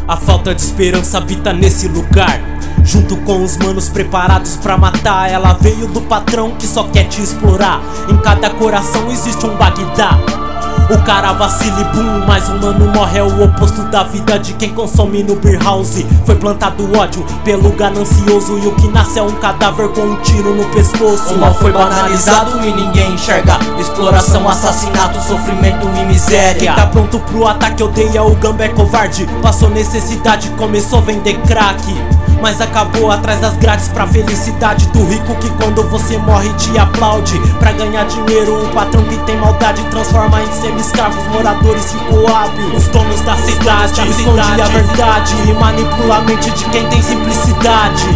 A falta de esperança habita nesse lugar. Junto com os manos preparados pra matar. Ela veio do patrão que só quer te explorar. Em cada coração existe um Bagdá. O cara vacila e boom, mas um mano morre. É o oposto da vida de quem consome no beer house. Foi plantado ódio pelo ganancioso, e o que nasce é um cadáver com um tiro no pescoço. O mal foi banalizado e ninguém enxerga. Exploração, assassinato, sofrimento e miséria. Quem tá pronto pro ataque odeia o gambé covarde. Passou necessidade, começou a vender crack, mas acabou atrás das grades pra felicidade do rico que quando você morre te aplaude. Pra ganhar dinheiro, um patrão que tem maldade transforma em semi-escravos moradores de Coab. Os donos da cidade escondem a verdade e manipula a mente de quem tem simplicidade.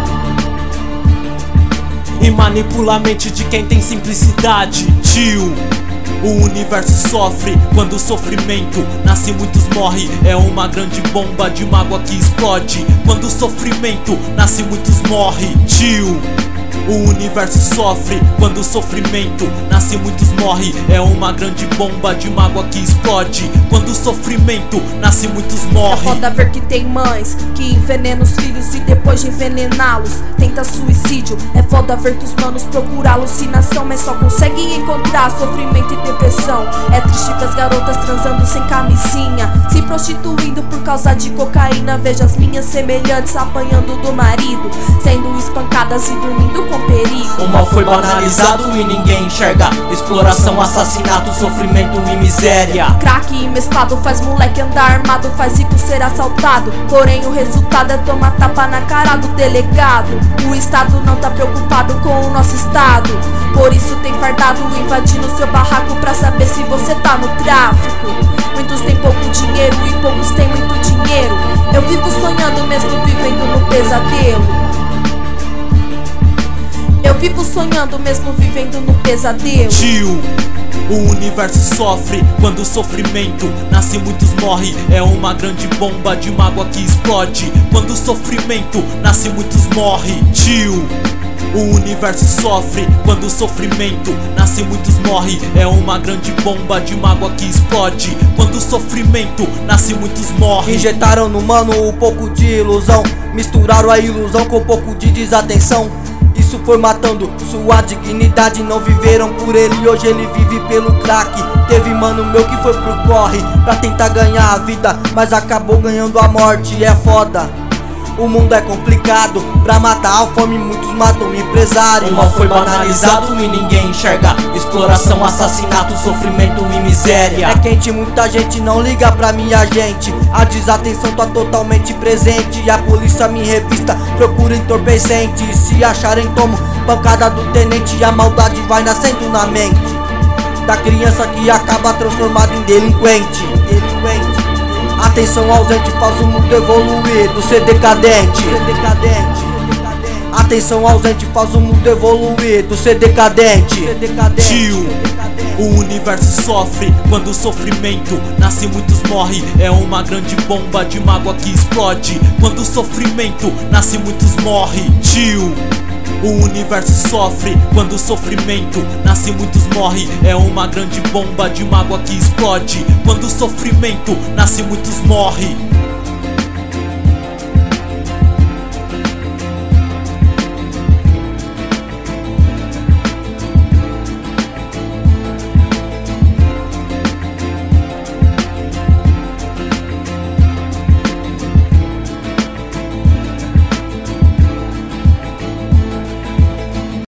E manipula a mente de quem tem simplicidade. Tio, o universo sofre quando o sofrimento nasce, muitos morre. É uma grande bomba de mágoa que explode. Quando o sofrimento nasce, muitos morre. Tio, o universo sofre quando o sofrimento nasce, muitos morre. É uma grande bomba de mágoa que explode. Quando o sofrimento nasce, muitos morre. É foda ver que tem mães que envenenam os filhos e depois de envenená-los tenta suicídio. É foda ver que os manos procuram alucinação, mas só conseguem encontrar sofrimento e depressão. É triste ver as garotas transando sem camisinha, se prostituindo por causa de cocaína. Vejo as minhas semelhantes apanhando do marido, sendo espancadas e dormindo com perigo. O mal foi banalizado e ninguém enxerga. Exploração, assassinato, sofrimento e miséria. Crack e mesclado faz moleque andar armado, faz rico ser assaltado, porém o resultado é tomar tapa na cara do delegado. O estado não tá preocupado com o nosso estado, por isso tem fardado invadindo seu barraco pra saber se você tá no tráfico. Muitos têm pouco dinheiro e poucos têm muito dinheiro. Eu vivo sonhando mesmo vivendo no pesadelo. Eu vivo sonhando mesmo vivendo no pesadelo. Tio, o universo sofre quando o sofrimento nasce, muitos morre. É uma grande bomba de mágoa que explode. Quando o sofrimento nasce, muitos morre. Tio, o universo sofre quando o sofrimento nasce, muitos morre. É uma grande bomba de mágoa que explode. Quando o sofrimento nasce, muitos morre. Injetaram no mano um pouco de ilusão, misturaram a ilusão com um pouco de desatenção. Isso foi matando sua dignidade. Não viveram por ele, hoje ele vive pelo crack. Teve mano meu que foi pro corre pra tentar ganhar a vida, mas acabou ganhando a morte. É foda, o mundo é complicado. Pra matar a fome muitos matam empresários. O mal foi banalizado e ninguém enxerga. Exploração, assassinato, sofrimento e miséria. É quente, muita gente não liga pra minha gente. A desatenção tá totalmente presente. E a polícia me revista, procura entorpecente. Se acharem tomo pancada do tenente. E a maldade vai nascendo na mente da criança que acaba transformada em delinquente. Atenção ausente faz o mundo evoluir, do ser decadente. Atenção ausente faz o mundo evoluir, do ser decadente. Tio, o universo sofre quando o sofrimento nasce, muitos morre. É uma grande bomba de mágoa que explode. Quando o sofrimento nasce, muitos morre. Tio, o universo sofre quando o sofrimento nasce, muitos morre. É uma grande bomba de mágoa que explode. Quando o sofrimento nasce, muitos morre.